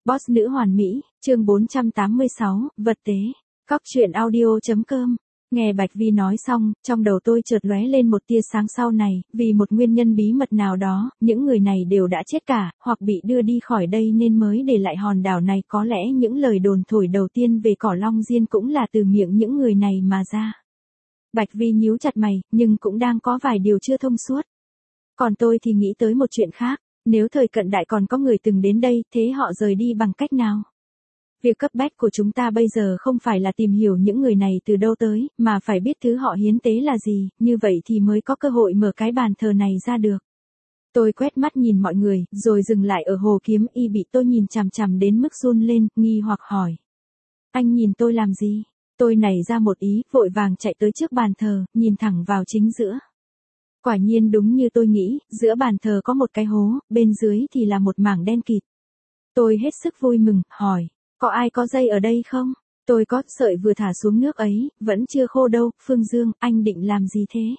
Boss nữ hoàn mỹ, chương 486, vật tế. Cóc truyện audio.com. Nghe Bạch Vi nói xong, trong đầu tôi chợt lóe lên một tia sáng sau này, vì một nguyên nhân bí mật nào đó, những người này đều đã chết cả, hoặc bị đưa đi khỏi đây nên mới để lại hòn đảo này. Có lẽ những lời đồn thổi đầu tiên về cỏ Long Diên cũng là từ miệng những người này mà ra. Bạch Vi nhíu chặt mày, nhưng cũng đang có vài điều chưa thông suốt. Còn tôi thì nghĩ tới một chuyện khác. Nếu thời cận đại còn có người từng đến đây, thế họ rời đi bằng cách nào? Việc cấp bách của chúng ta bây giờ không phải là tìm hiểu những người này từ đâu tới, mà phải biết thứ họ hiến tế là gì, như vậy thì mới có cơ hội mở cái bàn thờ này ra được. Tôi quét mắt nhìn mọi người, rồi dừng lại ở Hồ Kiếm Y bị tôi nhìn chằm chằm đến mức run lên, nghi hoặc hỏi. Anh nhìn tôi làm gì? Tôi nảy ra một ý, vội vàng chạy tới trước bàn thờ, nhìn thẳng vào chính giữa. Quả nhiên đúng như tôi nghĩ, giữa bàn thờ có một cái hố, bên dưới thì là một mảng đen kịt. Tôi hết sức vui mừng, hỏi, có ai có dây ở đây không? Tôi có, sợi vừa thả xuống nước ấy, vẫn chưa khô đâu. Phương Dương, anh định làm gì thế?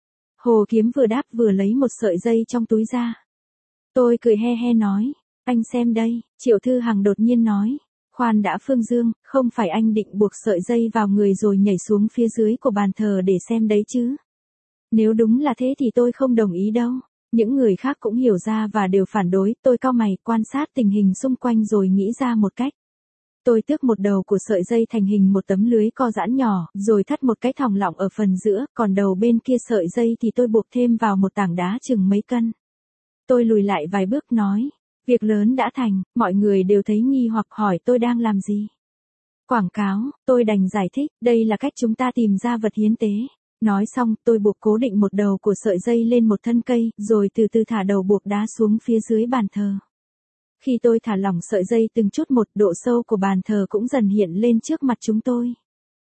Hồ Kiếm vừa đáp vừa lấy một sợi dây trong túi ra. Tôi cười he he nói, anh xem đây. Triệu Thư Hằng đột nhiên nói, khoan đã Phương Dương, không phải anh định buộc sợi dây vào người rồi nhảy xuống phía dưới của bàn thờ để xem đấy chứ? Nếu đúng là thế thì tôi không đồng ý đâu. Những người khác cũng hiểu ra và đều phản đối. Tôi cau mày quan sát tình hình xung quanh rồi nghĩ ra một cách. Tôi tước một đầu của sợi dây thành hình một tấm lưới co giãn nhỏ, rồi thắt một cái thòng lọng ở phần giữa, còn đầu bên kia sợi dây thì tôi buộc thêm vào một tảng đá chừng mấy cân. Tôi lùi lại vài bước nói, việc lớn đã thành. Mọi người đều thấy nghi hoặc hỏi tôi đang làm gì. Quảng cáo. Tôi đành giải thích, đây là cách chúng ta tìm ra vật hiến tế. Nói xong, tôi buộc cố định một đầu của sợi dây lên một thân cây, rồi từ từ thả đầu buộc đá xuống phía dưới bàn thờ. Khi tôi thả lỏng sợi dây từng chút một, độ sâu của bàn thờ cũng dần hiện lên trước mặt chúng tôi.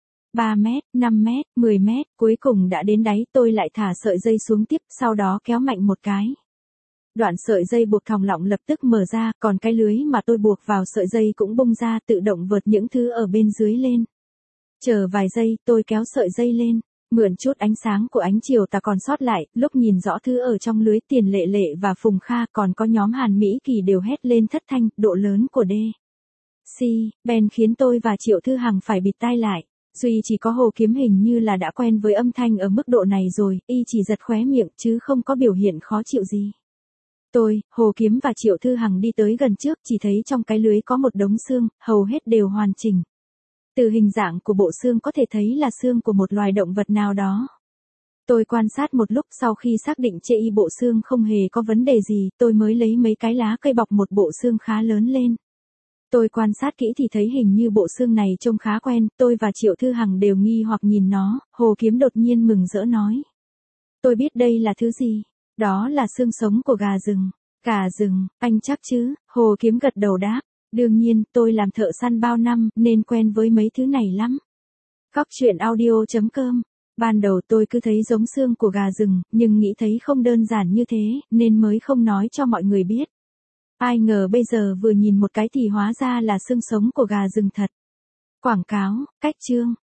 3 mét, 5 mét, 10 mét, cuối cùng đã đến đáy. Tôi lại thả sợi dây xuống tiếp, sau đó kéo mạnh một cái. Đoạn sợi dây buộc thòng lọng lập tức mở ra, còn cái lưới mà tôi buộc vào sợi dây cũng bung ra, tự động vợt những thứ ở bên dưới lên. Chờ vài giây, tôi kéo sợi dây lên. Mượn chút ánh sáng của ánh chiều tà còn sót lại, lúc nhìn rõ thứ ở trong lưới, Tiền Lệ Lệ và Phùng Kha còn có nhóm Hàn Mỹ Kỳ đều hét lên thất thanh. Độ lớn của bèn khiến tôi và Triệu Thư Hằng phải bịt tai lại. Duy chỉ có Hồ Kiếm hình như là đã quen với âm thanh ở mức độ này rồi, y chỉ giật khóe miệng chứ không có biểu hiện khó chịu gì. Tôi, Hồ Kiếm và Triệu Thư Hằng đi tới gần trước, chỉ thấy trong cái lưới có một đống xương, hầu hết đều hoàn chỉnh. Từ hình dạng của bộ xương có thể thấy là xương của một loài động vật nào đó. Tôi quan sát một lúc, sau khi xác định chê y bộ xương không hề có vấn đề gì, tôi mới lấy mấy cái lá cây bọc một bộ xương khá lớn lên. Tôi quan sát kỹ thì thấy hình như bộ xương này trông khá quen. Tôi và Triệu Thư Hằng đều nghi hoặc nhìn nó. Hồ Kiếm đột nhiên mừng rỡ nói, tôi biết đây là thứ gì. Đó là xương sống của gà rừng. Gà rừng, anh chắc chứ? Hồ Kiếm gật đầu đáp. Đương nhiên, tôi làm thợ săn bao năm, nên quen với mấy thứ này lắm. Cóc truyện audio.com. Ban đầu tôi cứ thấy giống xương của gà rừng, nhưng nghĩ thấy không đơn giản như thế, nên mới không nói cho mọi người biết. Ai ngờ bây giờ vừa nhìn một cái thì hóa ra là xương sống của gà rừng thật. Quảng cáo, cách chương.